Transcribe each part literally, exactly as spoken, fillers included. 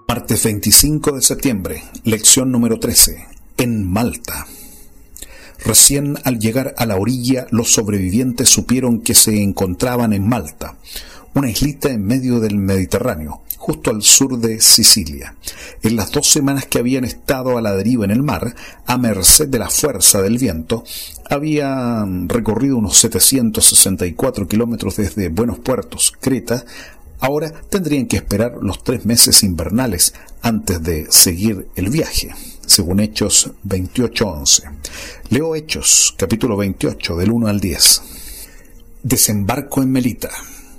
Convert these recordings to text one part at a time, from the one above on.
Martes veinticinco de septiembre, lección número trece, en Malta. Recién al llegar a la orilla, los sobrevivientes supieron que se encontraban en Malta, una islita en medio del Mediterráneo, justo al sur de Sicilia. En las dos semanas que habían estado a la deriva en el mar, a merced de la fuerza del viento, habían recorrido unos setecientos sesenta y cuatro kilómetros desde Buenos Puertos, Creta. Ahora tendrían que esperar los tres meses invernales antes de seguir el viaje, según Hechos veintiocho once. Leo Hechos, capítulo veintiocho, del uno al diez. Desembarco en Melita.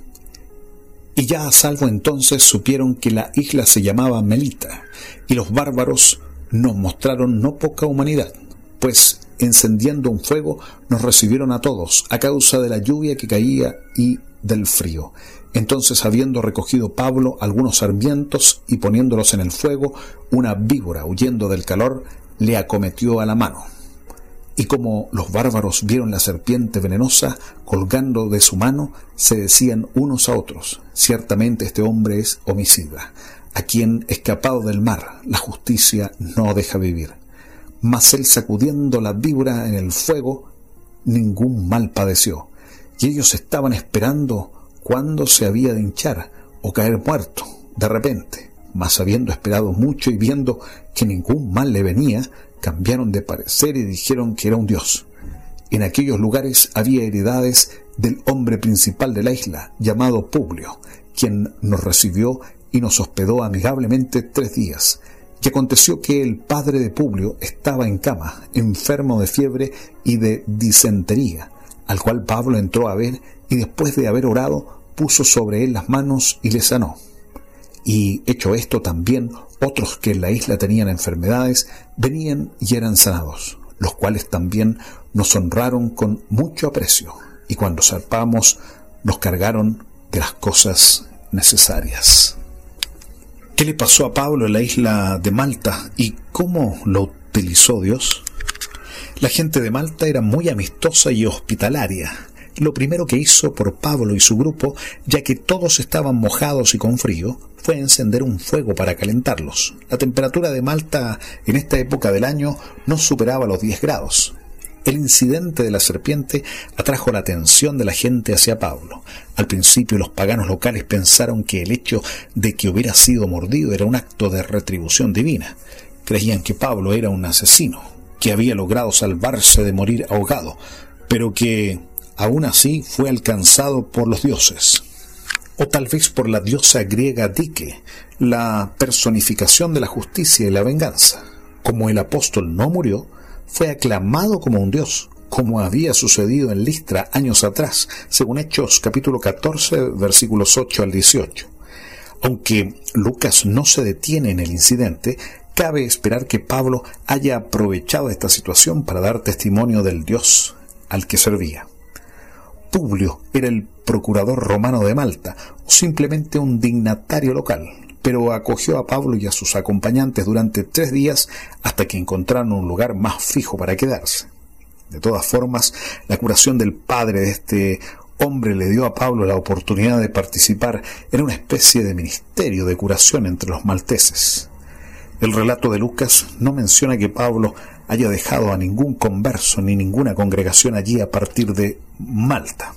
Y ya a salvo entonces supieron que la isla se llamaba Melita, y los bárbaros nos mostraron no poca humanidad, pues encendiendo un fuego nos recibieron a todos, a causa de la lluvia que caía y del frío. Entonces, habiendo recogido Pablo algunos sarmientos y poniéndolos en el fuego, una víbora, huyendo del calor, le acometió a la mano. Y como los bárbaros vieron la serpiente venenosa colgando de su mano, se decían unos a otros: ciertamente este hombre es homicida, a quien, escapado del mar, la justicia no deja vivir. Mas él, sacudiendo la víbora en el fuego, ningún mal padeció. Y ellos estaban esperando cuándo se había de hinchar o caer muerto de repente. Mas habiendo esperado mucho y viendo que ningún mal le venía, cambiaron de parecer y dijeron que era un dios. En aquellos lugares había heredades del hombre principal de la isla, llamado Publio, quien nos recibió y nos hospedó amigablemente tres días. Y aconteció que el padre de Publio estaba en cama, enfermo de fiebre y de disentería, al cual Pablo entró a ver, y después de haber orado, puso sobre él las manos y le sanó. Y hecho esto, también otros que en la isla tenían enfermedades venían y eran sanados, los cuales también nos honraron con mucho aprecio, y cuando zarpamos nos cargaron de las cosas necesarias. ¿Qué le pasó a Pablo en la isla de Malta y cómo lo utilizó Dios? La gente de Malta era muy amistosa y hospitalaria. Lo primero que hizo por Pablo y su grupo, ya que todos estaban mojados y con frío, fue encender un fuego para calentarlos. La temperatura de Malta en esta época del año no superaba los diez grados. El incidente de la serpiente atrajo la atención de la gente hacia Pablo. Al principio los paganos locales pensaron que el hecho de que hubiera sido mordido era un acto de retribución divina. Creían que Pablo era un asesino, que había logrado salvarse de morir ahogado, pero que aún así fue alcanzado por los dioses. O tal vez por la diosa griega Dike, la personificación de la justicia y la venganza. Como el apóstol no murió, fue aclamado como un dios, como había sucedido en Listra años atrás, según Hechos capítulo catorce, versículos ocho al dieciocho. Aunque Lucas no se detiene en el incidente, cabe esperar que Pablo haya aprovechado esta situación para dar testimonio del Dios al que servía. Publio era el procurador romano de Malta, o simplemente un dignatario local, pero acogió a Pablo y a sus acompañantes durante tres días hasta que encontraron un lugar más fijo para quedarse. De todas formas, la curación del padre de este hombre le dio a Pablo la oportunidad de participar en una especie de ministerio de curación entre los malteses. El relato de Lucas no menciona que Pablo haya dejado a ningún converso ni ninguna congregación allí a partir de Malta.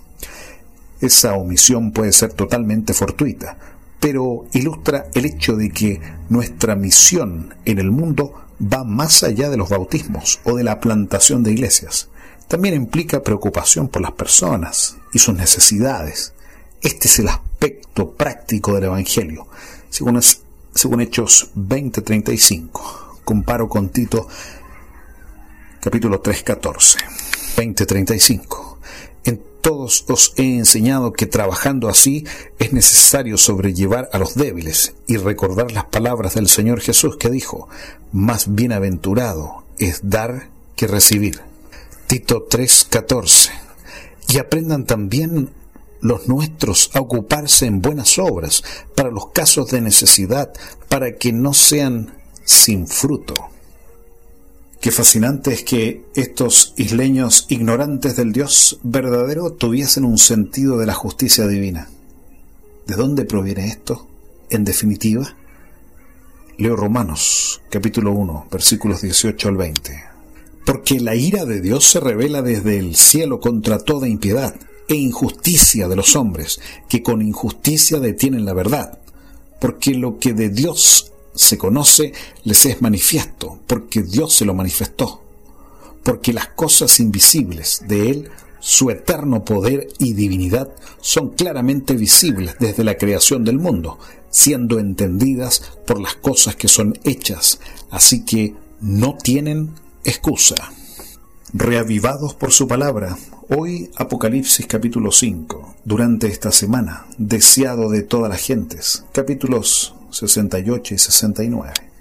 Esa omisión puede ser totalmente fortuita, pero ilustra el hecho de que nuestra misión en el mundo va más allá de los bautismos o de la plantación de iglesias. También implica preocupación por las personas y sus necesidades. Este es el aspecto práctico del Evangelio, según, es, según Hechos veinte treinta y cinco. Comparo con Tito capítulo tres catorce. veinte treinta y cinco. En todos os he enseñado que trabajando así es necesario sobrellevar a los débiles y recordar las palabras del Señor Jesús, que dijo: más bienaventurado es dar que recibir. Tito tres catorce. Y aprendan también los nuestros a ocuparse en buenas obras para los casos de necesidad, para que no sean sin fruto. Qué fascinante es que estos isleños ignorantes del Dios verdadero tuviesen un sentido de la justicia divina. ¿De dónde proviene esto, en definitiva? Leo Romanos, capítulo uno, versículos dieciocho al veinte. Porque la ira de Dios se revela desde el cielo contra toda impiedad e injusticia de los hombres, que con injusticia detienen la verdad. Porque lo que de Dios se conoce les es manifiesto, porque Dios se lo manifestó. Porque las cosas invisibles de Él, su eterno poder y divinidad, son claramente visibles desde la creación del mundo, siendo entendidas por las cosas que son hechas, así que no tienen excusa. Reavivados por su palabra, hoy Apocalipsis capítulo cinco, durante esta semana, deseado de todas las gentes, capítulos sesenta y ocho y sesenta y nueve.